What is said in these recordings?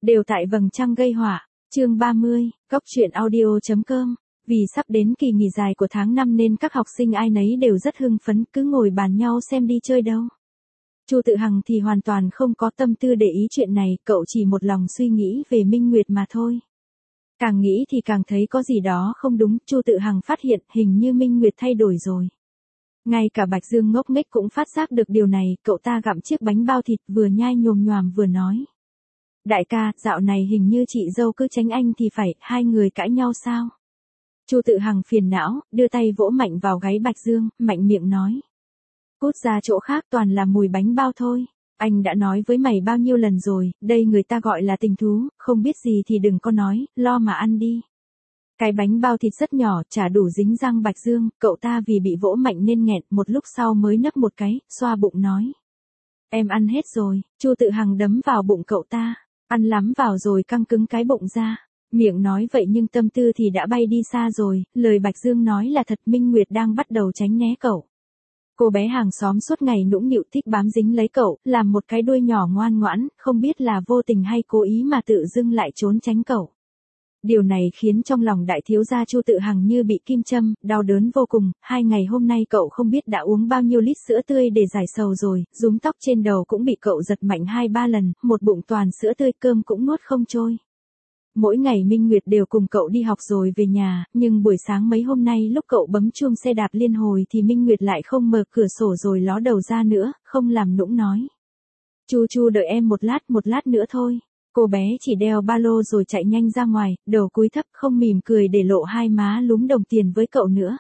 Đều tại vầng trăng gây họa. Chương 30, Cóc truyện audio.com. Vì sắp đến kỳ nghỉ dài của tháng 5 nên các học sinh ai nấy đều rất hưng phấn, cứ ngồi bàn nhau xem đi chơi đâu. Chu Tự Hằng thì hoàn toàn không có tâm tư để ý chuyện này, cậu chỉ một lòng suy nghĩ về Minh Nguyệt mà thôi. Càng nghĩ thì càng thấy có gì đó không đúng, Chu Tự Hằng phát hiện hình như Minh Nguyệt thay đổi rồi. Ngay cả Bạch Dương ngốc nghếch cũng phát giác được điều này, cậu ta gặm chiếc bánh bao thịt vừa nhai nhồm nhoàm vừa nói. Đại ca, dạo này hình như chị dâu cứ tránh anh thì phải, hai người cãi nhau sao? Chu Tự Hằng phiền não, đưa tay vỗ mạnh vào gáy Bạch Dương, mạnh miệng nói. Cút ra chỗ khác, toàn là mùi bánh bao thôi. Anh đã nói với mày bao nhiêu lần rồi, đây người ta gọi là tình thú, không biết gì thì đừng có nói, lo mà ăn đi. Cái bánh bao thịt rất nhỏ, chả đủ dính răng Bạch Dương, cậu ta vì bị vỗ mạnh nên nghẹn, một lúc sau mới nấp một cái, xoa bụng nói. Em ăn hết rồi. Chu Tự Hằng đấm vào bụng cậu ta, ăn lắm vào rồi căng cứng cái bụng ra. Miệng nói vậy nhưng tâm tư thì đã bay đi xa rồi, lời Bạch Dương nói là thật, Minh Nguyệt đang bắt đầu tránh né cậu. Cô bé hàng xóm suốt ngày nũng nịu thích bám dính lấy cậu, làm một cái đuôi nhỏ ngoan ngoãn, không biết là vô tình hay cố ý mà tự dưng lại trốn tránh cậu. Điều này khiến trong lòng đại thiếu gia Chu Tự Hằng như bị kim châm, đau đớn vô cùng, 2 ngày hôm nay cậu không biết đã uống bao nhiêu lít sữa tươi để giải sầu rồi, rúm tóc trên đầu cũng bị cậu giật mạnh 2-3 lần, một bụng toàn sữa tươi, cơm cũng nuốt không trôi. Mỗi ngày Minh Nguyệt đều cùng cậu đi học rồi về nhà, nhưng buổi sáng mấy hôm nay lúc cậu bấm chuông xe đạp liên hồi thì Minh Nguyệt lại không mở cửa sổ rồi ló đầu ra nữa, không làm nũng nói. Chu đợi em một lát nữa thôi. Cô bé chỉ đeo ba lô rồi chạy nhanh ra ngoài, đầu cúi thấp không mỉm cười để lộ hai má lúm đồng tiền với cậu nữa.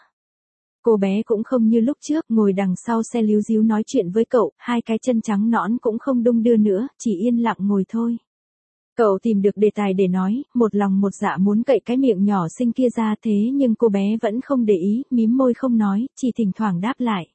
Cô bé cũng không như lúc trước ngồi đằng sau xe líu díu nói chuyện với cậu, hai cái chân trắng nõn cũng không đung đưa nữa, chỉ yên lặng ngồi thôi. Cậu tìm được đề tài để nói, một lòng một dạ muốn cậy cái miệng nhỏ xinh kia ra, thế nhưng cô bé vẫn không để ý, mím môi không nói, chỉ thỉnh thoảng đáp lại.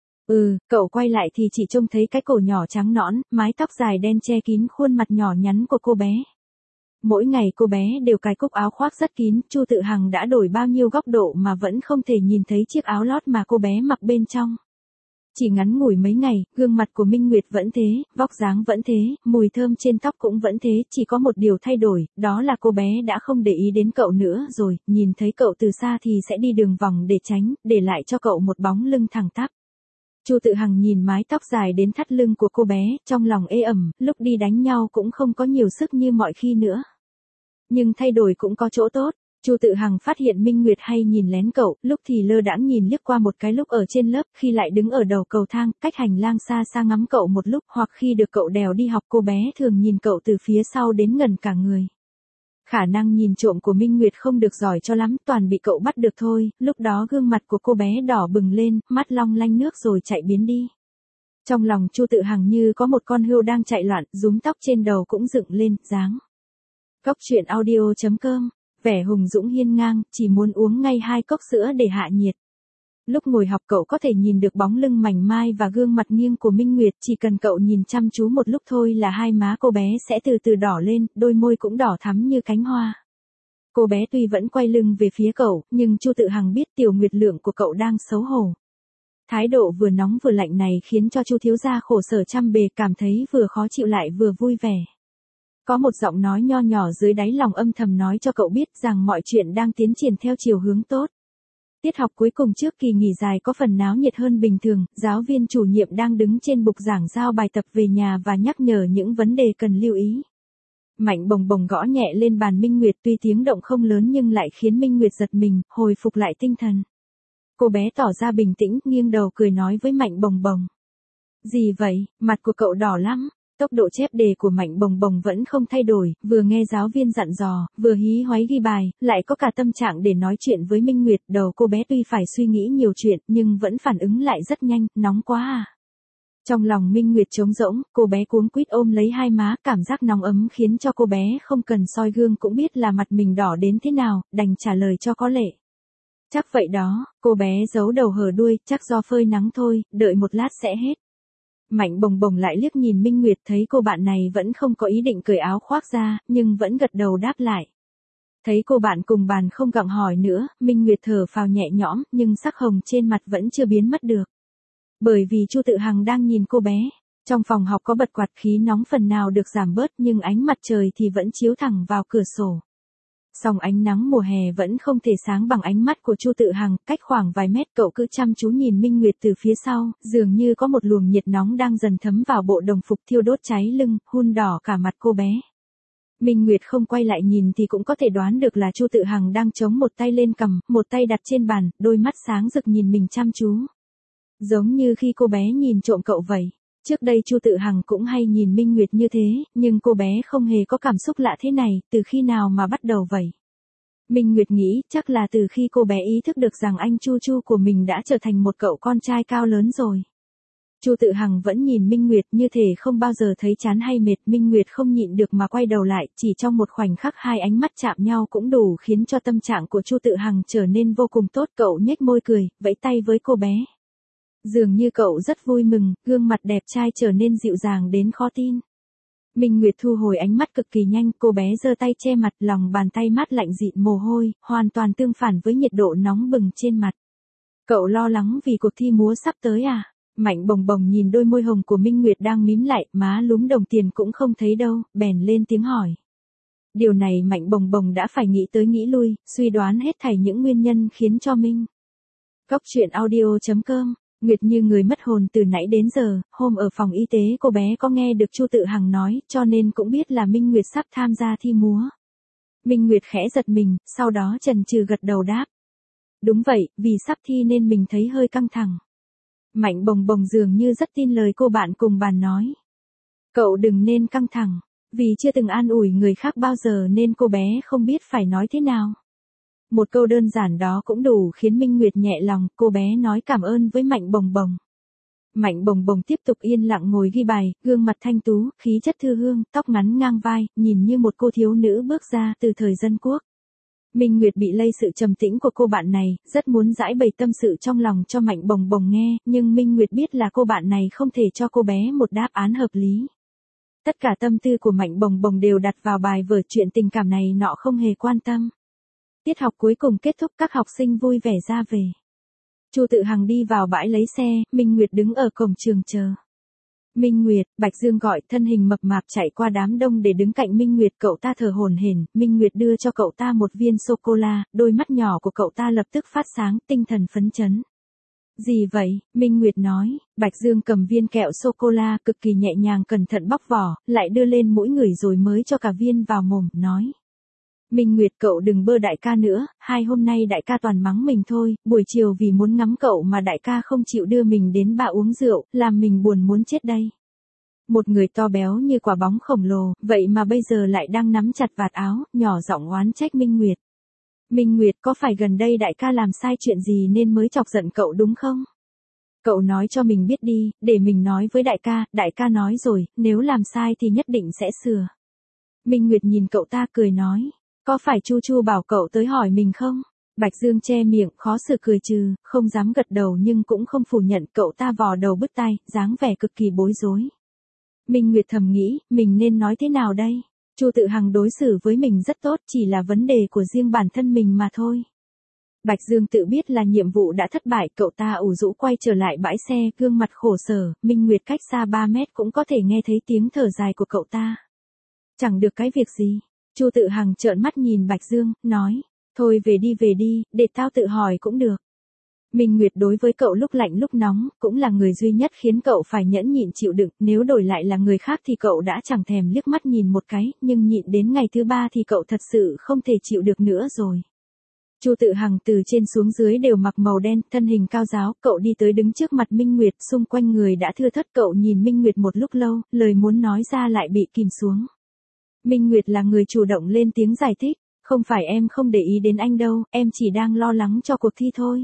Cậu quay lại thì chỉ trông thấy cái cổ nhỏ trắng nõn, mái tóc dài đen che kín khuôn mặt nhỏ nhắn của cô bé. Mỗi ngày cô bé đều cài cúc áo khoác rất kín, Chu Tự Hằng đã đổi bao nhiêu góc độ mà vẫn không thể nhìn thấy chiếc áo lót mà cô bé mặc bên trong. Chỉ ngắn ngủi mấy ngày, gương mặt của Minh Nguyệt vẫn thế, vóc dáng vẫn thế, mùi thơm trên tóc cũng vẫn thế, chỉ có một điều thay đổi, đó là cô bé đã không để ý đến cậu nữa rồi, nhìn thấy cậu từ xa thì sẽ đi đường vòng để tránh, để lại cho cậu một bóng lưng thẳng tắp. Chu Tự Hằng nhìn mái tóc dài đến thắt lưng của cô bé, trong lòng ê ẩm, lúc đi đánh nhau cũng không có nhiều sức như mọi khi nữa. Nhưng thay đổi cũng có chỗ tốt. Chu Tự Hằng phát hiện Minh Nguyệt hay nhìn lén cậu, lúc thì lơ đãng nhìn liếc qua một cái lúc ở trên lớp, khi lại đứng ở đầu cầu thang, cách hành lang xa xa ngắm cậu một lúc, hoặc khi được cậu đèo đi học cô bé thường nhìn cậu từ phía sau đến ngẩn cả người. Khả năng nhìn trộm của Minh Nguyệt không được giỏi cho lắm, toàn bị cậu bắt được thôi, lúc đó gương mặt của cô bé đỏ bừng lên, mắt long lanh nước rồi chạy biến đi. Trong lòng Chu Tự Hằng như có một con hươu đang chạy loạn, rúm tóc trên đầu cũng dựng lên, dáng. Cóc truyện audio.com. Vẻ hùng dũng hiên ngang, chỉ muốn uống ngay 2 cốc sữa để hạ nhiệt. Lúc ngồi học cậu có thể nhìn được bóng lưng mảnh mai và gương mặt nghiêng của Minh Nguyệt, chỉ cần cậu nhìn chăm chú một lúc thôi là hai má cô bé sẽ từ từ đỏ lên, đôi môi cũng đỏ thắm như cánh hoa. Cô bé tuy vẫn quay lưng về phía cậu, nhưng Chu Tự Hằng biết Tiểu Nguyệt Lượng của cậu đang xấu hổ. Thái độ vừa nóng vừa lạnh này khiến cho Chu thiếu gia khổ sở trăm bề, cảm thấy vừa khó chịu lại vừa vui vẻ. Có một giọng nói nho nhỏ dưới đáy lòng âm thầm nói cho cậu biết rằng mọi chuyện đang tiến triển theo chiều hướng tốt. Tiết học cuối cùng trước kỳ nghỉ dài có phần náo nhiệt hơn bình thường, giáo viên chủ nhiệm đang đứng trên bục giảng giao bài tập về nhà và nhắc nhở những vấn đề cần lưu ý. Mạnh Bồng Bồng gõ nhẹ lên bàn Minh Nguyệt, tuy tiếng động không lớn nhưng lại khiến Minh Nguyệt giật mình, hồi phục lại tinh thần. Cô bé tỏ ra bình tĩnh, nghiêng đầu cười nói với Mạnh Bồng Bồng. Gì vậy, mặt của cậu đỏ lắm. Tốc độ chép đề của Mạnh Bồng Bồng vẫn không thay đổi, vừa nghe giáo viên dặn dò, vừa hí hoáy ghi bài, lại có cả tâm trạng để nói chuyện với Minh Nguyệt. Đầu cô bé tuy phải suy nghĩ nhiều chuyện, nhưng vẫn phản ứng lại rất nhanh, nóng quá à. Trong lòng Minh Nguyệt trống rỗng, cô bé cuống quýt ôm lấy hai má, cảm giác nóng ấm khiến cho cô bé không cần soi gương cũng biết là mặt mình đỏ đến thế nào, đành trả lời cho có lệ. Chắc vậy đó, cô bé giấu đầu hở đuôi, chắc do phơi nắng thôi, đợi một lát sẽ hết. Mạnh Bồng Bồng lại liếc nhìn Minh Nguyệt, thấy cô bạn này vẫn không có ý định cởi áo khoác ra, nhưng vẫn gật đầu đáp lại. Thấy cô bạn cùng bàn không gặng hỏi nữa, Minh Nguyệt thở phào nhẹ nhõm, nhưng sắc hồng trên mặt vẫn chưa biến mất được. Bởi vì Chu Tự Hằng đang nhìn cô bé. Trong phòng học có bật quạt, khí nóng phần nào được giảm bớt nhưng ánh mặt trời thì vẫn chiếu thẳng vào cửa sổ. Song ánh nắng mùa hè vẫn không thể sáng bằng ánh mắt của Chu Tự Hằng, cách khoảng vài mét cậu cứ chăm chú nhìn Minh Nguyệt từ phía sau, dường như có một luồng nhiệt nóng đang dần thấm vào bộ đồng phục thiêu đốt cháy lưng, hun đỏ cả mặt cô bé. Minh Nguyệt không quay lại nhìn thì cũng có thể đoán được là Chu Tự Hằng đang chống một tay lên cằm, một tay đặt trên bàn, đôi mắt sáng rực nhìn mình chăm chú. Giống như khi cô bé nhìn trộm cậu vậy. Trước đây Chu Tự Hằng cũng hay nhìn Minh Nguyệt như thế, nhưng cô bé không hề có cảm xúc lạ thế này, từ khi nào mà bắt đầu vậy? Minh Nguyệt nghĩ chắc là từ khi cô bé ý thức được rằng anh Chu Chu của mình đã trở thành một cậu con trai cao lớn rồi. Chu Tự Hằng vẫn nhìn Minh Nguyệt như thể không bao giờ thấy chán hay mệt. Minh Nguyệt không nhịn được mà quay đầu lại, chỉ trong một khoảnh khắc hai ánh mắt chạm nhau cũng đủ khiến cho tâm trạng của Chu Tự Hằng trở nên vô cùng tốt. Cậu nhếch môi cười, vẫy tay với cô bé. Dường như cậu rất vui mừng, gương mặt đẹp trai trở nên dịu dàng đến khó tin. Minh Nguyệt thu hồi ánh mắt cực kỳ nhanh, cô bé giơ tay che mặt, lòng bàn tay mát lạnh dịn mồ hôi, hoàn toàn tương phản với nhiệt độ nóng bừng trên mặt. Cậu lo lắng vì cuộc thi múa sắp tới à? Mạnh Bồng Bồng nhìn đôi môi hồng của Minh Nguyệt đang mím lại, má lúm đồng tiền cũng không thấy đâu, bèn lên tiếng hỏi. Điều này Mạnh Bồng Bồng đã phải nghĩ tới nghĩ lui, suy đoán hết thảy những nguyên nhân khiến cho Minh. Cóc truyện audio.com. Nguyệt như người mất hồn từ nãy đến giờ, hôm ở phòng y tế cô bé có nghe được Chu Tự Hằng nói, cho nên cũng biết là Minh Nguyệt sắp tham gia thi múa. Minh Nguyệt khẽ giật mình, sau đó chần chừ gật đầu đáp. Đúng vậy, vì sắp thi nên mình thấy hơi căng thẳng. Mạnh Bồng Bồng dường như rất tin lời cô bạn cùng bàn nói. Cậu đừng nên căng thẳng, vì chưa từng an ủi người khác bao giờ nên cô bé không biết phải nói thế nào. Một câu đơn giản đó cũng đủ khiến Minh Nguyệt nhẹ lòng, cô bé nói cảm ơn với Mạnh Bồng Bồng. Mạnh Bồng Bồng tiếp tục yên lặng ngồi ghi bài, gương mặt thanh tú, khí chất thư hương, tóc ngắn ngang vai, nhìn như một cô thiếu nữ bước ra từ thời dân quốc. Minh Nguyệt bị lây sự trầm tĩnh của cô bạn này, rất muốn giải bày tâm sự trong lòng cho Mạnh Bồng Bồng nghe, nhưng Minh Nguyệt biết là cô bạn này không thể cho cô bé một đáp án hợp lý. Tất cả tâm tư của Mạnh Bồng Bồng đều đặt vào bài vở, chuyện tình cảm này nọ không hề quan tâm. Tiết học cuối cùng kết thúc, các học sinh vui vẻ ra về. Chu Tự Hằng đi vào bãi lấy xe, Minh Nguyệt đứng ở cổng trường chờ. Minh Nguyệt, Bạch Dương gọi, thân hình mập mạp chạy qua đám đông để đứng cạnh Minh Nguyệt, cậu ta thở hổn hển, Minh Nguyệt đưa cho cậu ta một viên sô-cô-la, đôi mắt nhỏ của cậu ta lập tức phát sáng, tinh thần phấn chấn. Gì vậy? Minh Nguyệt nói, Bạch Dương cầm viên kẹo sô-cô-la cực kỳ nhẹ nhàng cẩn thận bóc vỏ, lại đưa lên mũi ngửi rồi mới cho cả viên vào mồm, nói. Minh Nguyệt, cậu đừng bơ đại ca nữa, hôm nay đại ca toàn mắng mình thôi, buổi chiều vì muốn ngắm cậu mà đại ca không chịu đưa mình đến bạ uống rượu, làm mình buồn muốn chết đây. Một người to béo như quả bóng khổng lồ, vậy mà bây giờ lại đang nắm chặt vạt áo, nhỏ giọng oán trách Minh Nguyệt. Minh Nguyệt, có phải gần đây đại ca làm sai chuyện gì nên mới chọc giận cậu đúng không? Cậu nói cho mình biết đi, để mình nói với đại ca nói rồi, nếu làm sai thì nhất định sẽ sửa. Minh Nguyệt nhìn cậu ta cười nói. Có phải Chu Chu bảo cậu tới hỏi mình không? Bạch Dương che miệng, khó xử cười trừ, không dám gật đầu nhưng cũng không phủ nhận, cậu ta vò đầu bứt tai, dáng vẻ cực kỳ bối rối. Minh Nguyệt thầm nghĩ, mình nên nói thế nào đây? Chu Tự Hằng đối xử với mình rất tốt, chỉ là vấn đề của riêng bản thân mình mà thôi. Bạch Dương tự biết là nhiệm vụ đã thất bại, cậu ta ủ rũ quay trở lại bãi xe, gương mặt khổ sở, Minh Nguyệt cách xa 3 mét cũng có thể nghe thấy tiếng thở dài của cậu ta. Chẳng được cái việc gì. Chu Tự Hằng trợn mắt nhìn Bạch Dương, nói, thôi về đi, để tao tự hỏi cũng được. Minh Nguyệt đối với cậu lúc lạnh lúc nóng, cũng là người duy nhất khiến cậu phải nhẫn nhịn chịu đựng, nếu đổi lại là người khác thì cậu đã chẳng thèm liếc mắt nhìn một cái, nhưng nhịn đến ngày thứ 3 thì cậu thật sự không thể chịu được nữa rồi. Chu Tự Hằng từ trên xuống dưới đều mặc màu đen, thân hình cao ráo, cậu đi tới đứng trước mặt Minh Nguyệt, xung quanh người đã thưa thớt, cậu nhìn Minh Nguyệt một lúc lâu, lời muốn nói ra lại bị kìm xuống. Minh Nguyệt là người chủ động lên tiếng giải thích, không phải em không để ý đến anh đâu, em chỉ đang lo lắng cho cuộc thi thôi.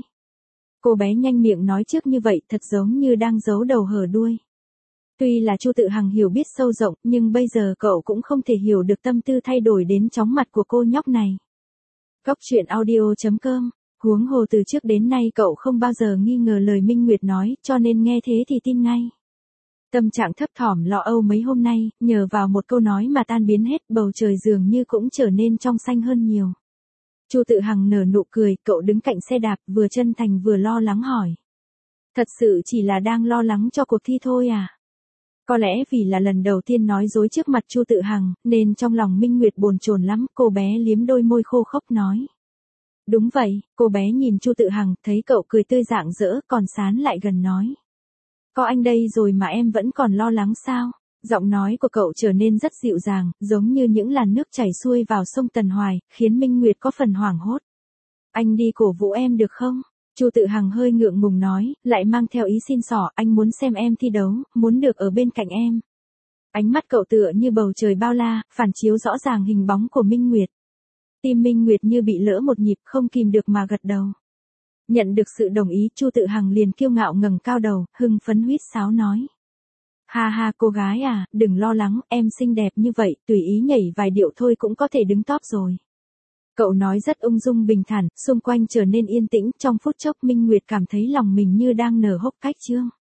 Cô bé nhanh miệng nói trước như vậy thật giống như đang giấu đầu hở đuôi. Tuy là Chu Tự Hằng hiểu biết sâu rộng, nhưng bây giờ cậu cũng không thể hiểu được tâm tư thay đổi đến chóng mặt của cô nhóc này. Cóc truyện audio.com, huống hồ từ trước đến nay cậu không bao giờ nghi ngờ lời Minh Nguyệt nói, cho nên nghe thế thì tin ngay. Tâm trạng thấp thỏm lo âu mấy hôm nay, nhờ vào một câu nói mà tan biến hết, bầu trời dường như cũng trở nên trong xanh hơn nhiều. Chu Tự Hằng nở nụ cười, cậu đứng cạnh xe đạp, vừa chân thành vừa lo lắng hỏi. Thật sự chỉ là đang lo lắng cho cuộc thi thôi à? Có lẽ vì là lần đầu tiên nói dối trước mặt Chu Tự Hằng, nên trong lòng Minh Nguyệt bồn chồn lắm, cô bé liếm đôi môi khô khốc nói. Đúng vậy, cô bé nhìn Chu Tự Hằng, thấy cậu cười tươi rạng rỡ, còn sán lại gần nói. Có anh đây rồi mà em vẫn còn lo lắng sao? Giọng nói của cậu trở nên rất dịu dàng, giống như những làn nước chảy xuôi vào sông Tần Hoài, khiến Minh Nguyệt có phần hoảng hốt. Anh đi cổ vũ em được không? Chu Tự Hằng hơi ngượng ngùng nói, lại mang theo ý xin xỏ, anh muốn xem em thi đấu, muốn được ở bên cạnh em. Ánh mắt cậu tựa như bầu trời bao la, phản chiếu rõ ràng hình bóng của Minh Nguyệt. Tim Minh Nguyệt như bị lỡ một nhịp, không kìm được mà gật đầu. Nhận được sự đồng ý, Chu Tự Hằng liền kiêu ngạo ngẩng cao đầu, hưng phấn huýt sáo nói. Ha ha cô gái à, đừng lo lắng, em xinh đẹp như vậy, tùy ý nhảy vài điệu thôi cũng có thể đứng top rồi. Cậu nói rất ung dung bình thản, xung quanh trở nên yên tĩnh, trong phút chốc Minh Nguyệt cảm thấy lòng mình như đang nở hốc cách trương.